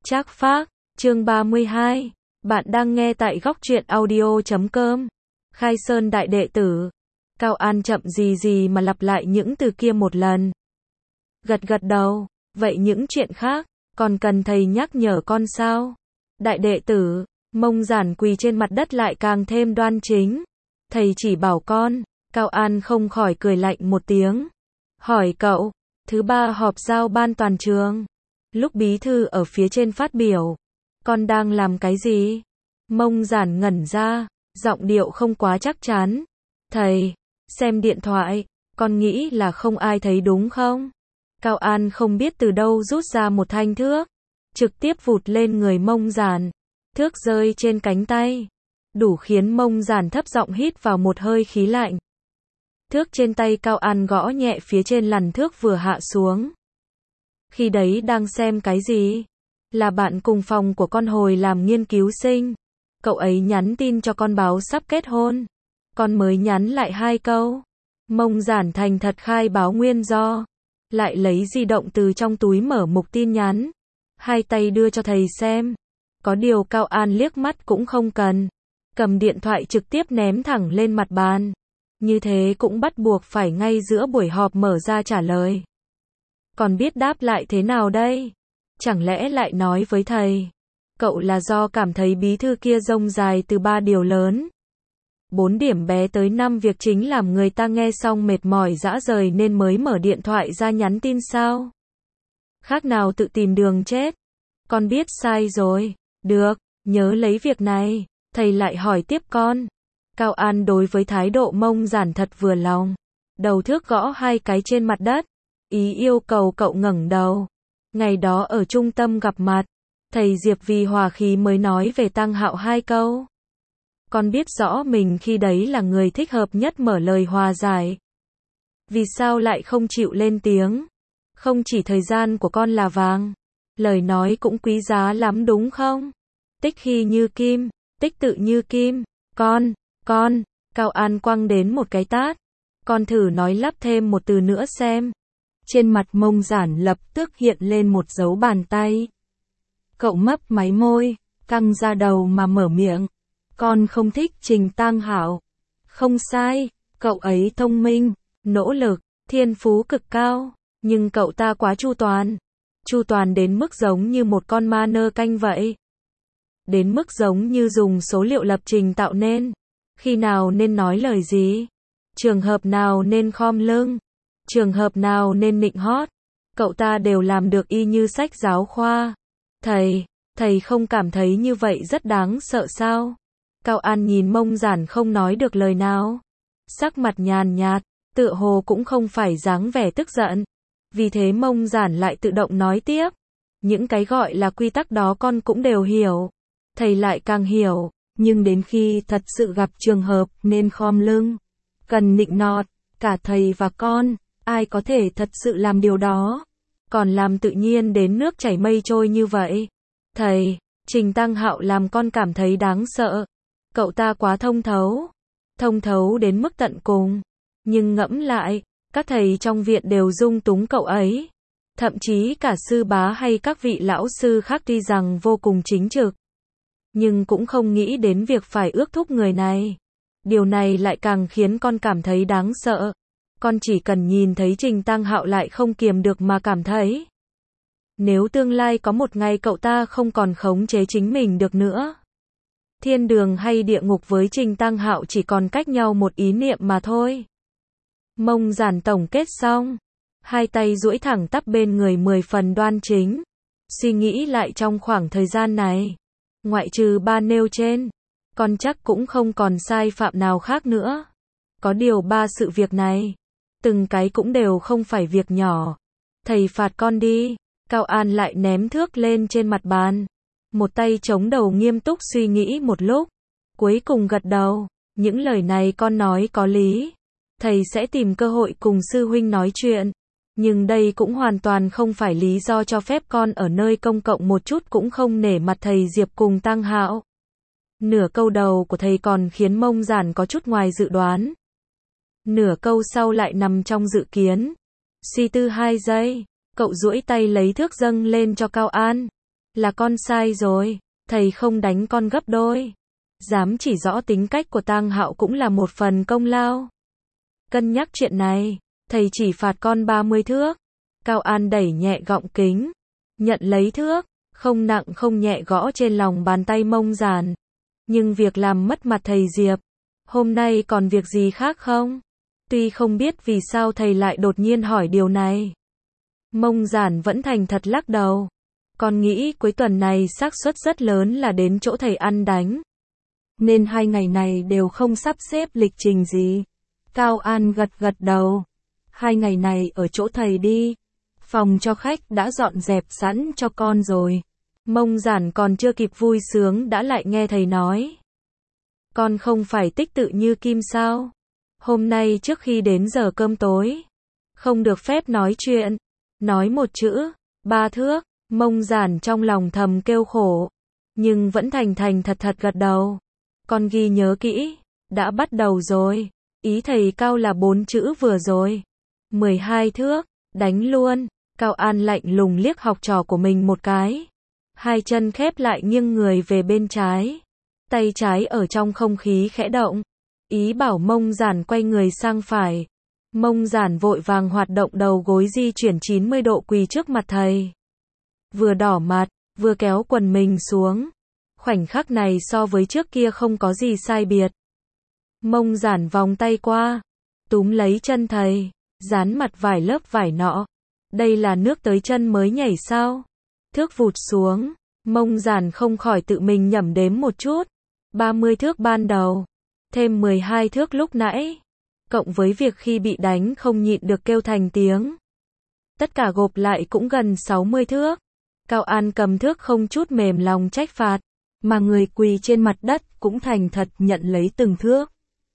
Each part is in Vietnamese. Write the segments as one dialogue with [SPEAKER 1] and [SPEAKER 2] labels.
[SPEAKER 1] Trác Phác, chương 32. Bạn đang nghe tại góc truyện audio.com. Khai Sơn đại đệ tử. Cao An chậm gì gì mà lặp lại những từ kia một lần. Gật gật đầu, vậy những chuyện khác, còn cần thầy nhắc nhở con sao? Đại đệ tử, Mông Giản quỳ trên mặt đất lại càng thêm đoan chính. Thầy chỉ bảo con, Cao An không khỏi cười lạnh một tiếng. Hỏi cậu, thứ ba họp giao ban toàn trường. Lúc bí thư ở phía trên phát biểu, con đang làm cái gì? Mông Giản ngẩn ra, giọng điệu không quá chắc chắn. Thầy, xem điện thoại, con nghĩ là không ai thấy đúng không? Cao An không biết từ đâu rút ra một thanh thước, trực tiếp vụt lên người Mông Giản. Thước rơi trên cánh tay, đủ khiến Mông Giản thấp giọng hít vào một hơi khí lạnh. Thước trên tay Cao An gõ nhẹ phía trên lằn thước vừa hạ xuống. Khi đấy đang xem cái gì? Là bạn cùng phòng của con hồi làm nghiên cứu sinh. Cậu ấy nhắn tin cho con báo sắp kết hôn. Con mới nhắn lại 2 câu. Mông Giản thành thật khai báo nguyên do. Lại lấy di động từ trong túi mở mục tin nhắn. 2 tay đưa cho thầy xem. Có điều Cao An liếc mắt cũng không cần. Cầm điện thoại trực tiếp ném thẳng lên mặt bàn. Như thế cũng bắt buộc phải ngay giữa buổi họp mở ra trả lời. Còn biết đáp lại thế nào đây? Chẳng lẽ lại nói với thầy, cậu là do cảm thấy bí thư kia rông dài từ 3 điều lớn, 4 điểm bé tới 5 việc chính làm người ta nghe xong mệt mỏi rã rời nên mới mở điện thoại ra nhắn tin sao? Khác nào tự tìm đường chết. Con biết sai rồi. Được, nhớ lấy việc này. Thầy lại hỏi tiếp con. Cao An đối với thái độ Mông Giản thật vừa lòng. Đầu thước gõ 2 cái trên mặt đất. Ý yêu cầu cậu ngẩng đầu. Ngày đó ở trung tâm gặp mặt, thầy Diệp vì hòa khí mới nói về Tăng Hạo 2 câu. Con biết rõ mình khi đấy là người thích hợp nhất mở lời hòa giải. Vì sao lại không chịu lên tiếng? Không chỉ thời gian của con là vàng, lời nói cũng quý giá lắm đúng không? Tích khi như kim, tích tự như kim. Con, Cao An quăng đến một cái tát. Con thử nói lắp thêm một từ nữa xem. Trên mặt Mông Giản lập tức hiện lên một dấu bàn tay. Cậu mấp máy môi, căng ra đầu mà mở miệng. Con không thích Trình Tăng Hạo. Không sai, cậu ấy thông minh, nỗ lực, thiên phú cực cao, nhưng cậu ta quá chu toàn. Chu toàn đến mức giống như một con ma nơ canh vậy. Đến mức giống như dùng số liệu lập trình tạo nên. Khi nào nên nói lời gì? Trường hợp nào nên khom lưng? Trường hợp nào nên nịnh hót? Cậu ta đều làm được y như sách giáo khoa. Thầy không cảm thấy như vậy rất đáng sợ sao? Cao An nhìn Mông Giản không nói được lời nào. Sắc mặt nhàn nhạt, tựa hồ cũng không phải dáng vẻ tức giận. Vì thế Mông Giản lại tự động nói tiếp. Những cái gọi là quy tắc đó con cũng đều hiểu. Thầy lại càng hiểu. Nhưng đến khi thật sự gặp trường hợp nên khom lưng, cần nịnh nọt, cả thầy và con, ai có thể thật sự làm điều đó? Còn làm tự nhiên đến nước chảy mây trôi như vậy. Thầy, Trình Tăng Hạo làm con cảm thấy đáng sợ. Cậu ta quá thông thấu đến mức tận cùng. Nhưng ngẫm lại, các thầy trong viện đều dung túng cậu ấy. Thậm chí cả sư bá hay các vị lão sư khác tuy rằng vô cùng chính trực, nhưng cũng không nghĩ đến việc phải ước thúc người này. Điều này lại càng khiến con cảm thấy đáng sợ. Con chỉ cần nhìn thấy Trình Tăng Hạo lại không kiềm được mà cảm thấy. Nếu tương lai có một ngày cậu ta không còn khống chế chính mình được nữa. Thiên đường hay địa ngục với Trình Tăng Hạo chỉ còn cách nhau một ý niệm mà thôi. Mông Giản tổng kết xong. 2 tay duỗi thẳng tắp bên người 10 phần đoan chính. Suy nghĩ lại trong khoảng thời gian này. Ngoại trừ 3 nêu trên, con chắc cũng không còn sai phạm nào khác nữa. Có điều 3 sự việc này, từng cái cũng đều không phải việc nhỏ. Thầy phạt con đi. Cao An lại ném thước lên trên mặt bàn. Một tay chống đầu nghiêm túc suy nghĩ một lúc. Cuối cùng gật đầu. Những lời này con nói có lý. Thầy sẽ tìm cơ hội cùng sư huynh nói chuyện. Nhưng đây cũng hoàn toàn không phải lý do cho phép con ở nơi công cộng một chút cũng không nể mặt thầy Diệp cùng Tăng Hạo. Nửa câu đầu của thầy còn khiến Mông Giản có chút ngoài dự đoán. Nửa câu sau lại nằm trong dự kiến. Suy tư 2 giây, cậu duỗi tay lấy thước dâng lên cho Cao An. Là con sai rồi, thầy không đánh con gấp đôi. Dám chỉ rõ tính cách của Tang Hạo cũng là một phần công lao. Cân nhắc chuyện này, thầy chỉ phạt con 30 thước. Cao An đẩy nhẹ gọng kính, nhận lấy thước, không nặng không nhẹ gõ trên lòng bàn tay Mông Giản. Nhưng việc làm mất mặt thầy Diệp, hôm nay còn việc gì khác không? Tuy không biết vì sao thầy lại đột nhiên hỏi điều này. Mông Giản vẫn thành thật lắc đầu. Con nghĩ cuối tuần này xác suất rất lớn là đến chỗ thầy ăn đánh. Nên 2 ngày này đều không sắp xếp lịch trình gì. Cao An gật gật đầu. 2 ngày này ở chỗ thầy đi. Phòng cho khách đã dọn dẹp sẵn cho con rồi. Mông Giản còn chưa kịp vui sướng đã lại nghe thầy nói. Con không phải tích tự như Kim sao? Hôm nay trước khi đến giờ cơm tối, không được phép nói chuyện. Nói một chữ, 3 thước. Mông Giản trong lòng thầm kêu khổ. Nhưng vẫn thành thành thật thật gật đầu. Con ghi nhớ kỹ. Đã bắt đầu rồi. Ý thầy Cao là 4 chữ vừa rồi. 12 thước. Đánh luôn. Cao An lạnh lùng liếc học trò của mình một cái. 2 chân khép lại nghiêng người về bên trái. Tay trái ở trong không khí khẽ động. Ý bảo Mông Giản quay người sang phải. Mông Giản vội vàng hoạt động đầu gối di chuyển 90 độ quỳ trước mặt thầy. Vừa đỏ mặt, vừa kéo quần mình xuống. Khoảnh khắc này so với trước kia không có gì sai biệt. Mông Giản vòng tay qua, túm lấy chân thầy, dán mặt vài lớp vải nọ. Đây là nước tới chân mới nhảy sao? Thước vụt xuống, Mông Giản không khỏi tự mình nhẩm đếm một chút. 30 thước ban đầu, thêm 12 thước lúc nãy, cộng với việc khi bị đánh không nhịn được kêu thành tiếng. Tất cả gộp lại cũng gần 60 thước. Cao An cầm thước không chút mềm lòng trách phạt, mà người quỳ trên mặt đất cũng thành thật nhận lấy từng thước.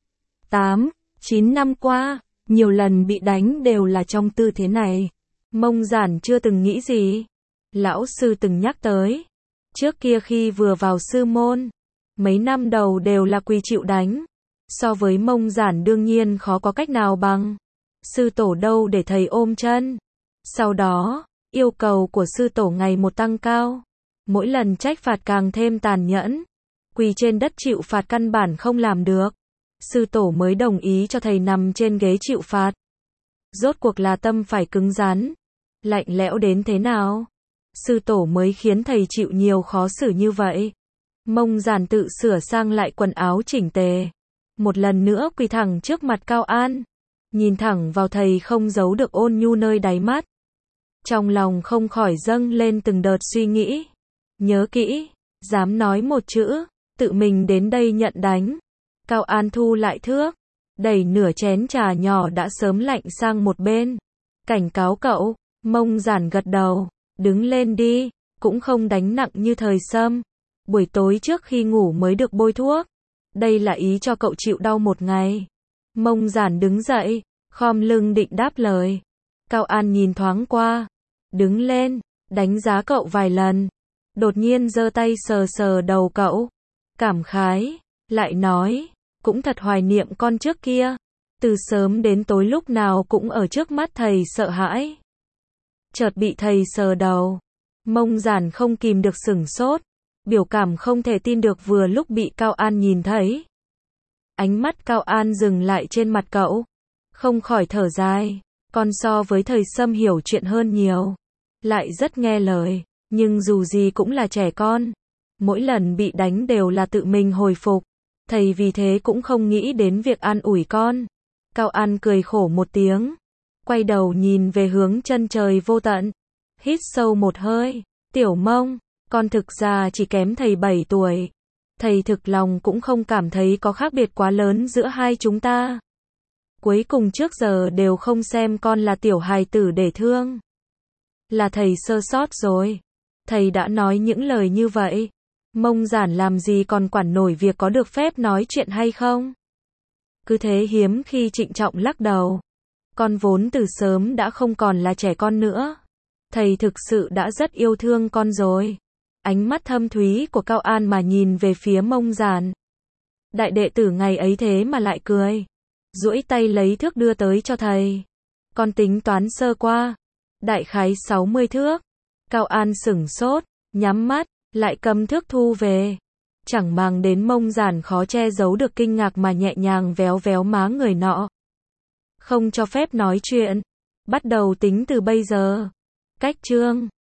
[SPEAKER 1] 8, 9 năm qua, nhiều lần bị đánh đều là trong tư thế này. Mông Giản chưa từng nghĩ gì. Lão sư từng nhắc tới. Trước kia khi vừa vào sư môn, mấy năm đầu đều là quỳ chịu đánh. So với Mông Giản đương nhiên khó có cách nào bằng. Sư tổ đâu để thầy ôm chân. Sau đó, yêu cầu của sư tổ ngày một tăng cao. Mỗi lần trách phạt càng thêm tàn nhẫn. Quỳ trên đất chịu phạt căn bản không làm được. Sư tổ mới đồng ý cho thầy nằm trên ghế chịu phạt. Rốt cuộc là tâm phải cứng rắn. Lạnh lẽo đến thế nào? Sư tổ mới khiến thầy chịu nhiều khó xử như vậy. Mông Giản tự sửa sang lại quần áo chỉnh tề. Một lần nữa quỳ thẳng trước mặt Cao An. Nhìn thẳng vào thầy không giấu được ôn nhu nơi đáy mắt. Trong lòng không khỏi dâng lên từng đợt suy nghĩ. Nhớ kỹ, dám nói một chữ, tự mình đến đây nhận đánh. Cao An thu lại thước, đẩy nửa chén trà nhỏ đã sớm lạnh sang một bên. Cảnh cáo cậu. Mông Giản gật đầu, đứng lên đi, cũng không đánh nặng như thời Sâm. Buổi tối trước khi ngủ mới được bôi thuốc. Đây là ý cho cậu chịu đau một ngày. Mông Giản đứng dậy, khom lưng định đáp lời. Cao An nhìn thoáng qua, đứng lên, đánh giá cậu vài lần. Đột nhiên giơ tay sờ sờ đầu cậu, cảm khái, lại nói, cũng thật hoài niệm con trước kia. Từ sớm đến tối lúc nào cũng ở trước mắt thầy sợ hãi. Chợt bị thầy sờ đầu. Mông Giản không kìm được sửng sốt. Biểu cảm không thể tin được vừa lúc bị Cao An nhìn thấy. Ánh mắt Cao An dừng lại trên mặt cậu. Không khỏi thở dài. Con so với thời Sâm hiểu chuyện hơn nhiều. Lại rất nghe lời. Nhưng dù gì cũng là trẻ con. Mỗi lần bị đánh đều là tự mình hồi phục. Thầy vì thế cũng không nghĩ đến việc an ủi con. Cao An cười khổ một tiếng. Quay đầu nhìn về hướng chân trời vô tận. Hít sâu một hơi. Tiểu Mông, con thực ra chỉ kém thầy 7 tuổi. Thầy thực lòng cũng không cảm thấy có khác biệt quá lớn giữa hai chúng ta. Cuối cùng trước giờ đều không xem con là tiểu hài tử để thương. Là thầy sơ sót rồi. Thầy đã nói những lời như vậy. Mông Giản làm gì còn quản nổi việc có được phép nói chuyện hay không? Cứ thế hiếm khi trịnh trọng lắc đầu. Con vốn từ sớm đã không còn là trẻ con nữa. Thầy thực sự đã rất yêu thương con rồi. Ánh mắt thâm thúy của Cao An mà nhìn về phía Mông Giản. Đại đệ tử ngày ấy thế mà lại cười. Duỗi tay lấy thước đưa tới cho thầy. Con tính toán sơ qua. Đại khái 60 thước. Cao An sửng sốt. Nhắm mắt, lại cầm thước thu về. Chẳng màng đến Mông Giản khó che giấu được kinh ngạc mà nhẹ nhàng véo véo má người nọ. Không cho phép nói chuyện. Bắt đầu tính từ bây giờ. Cách chương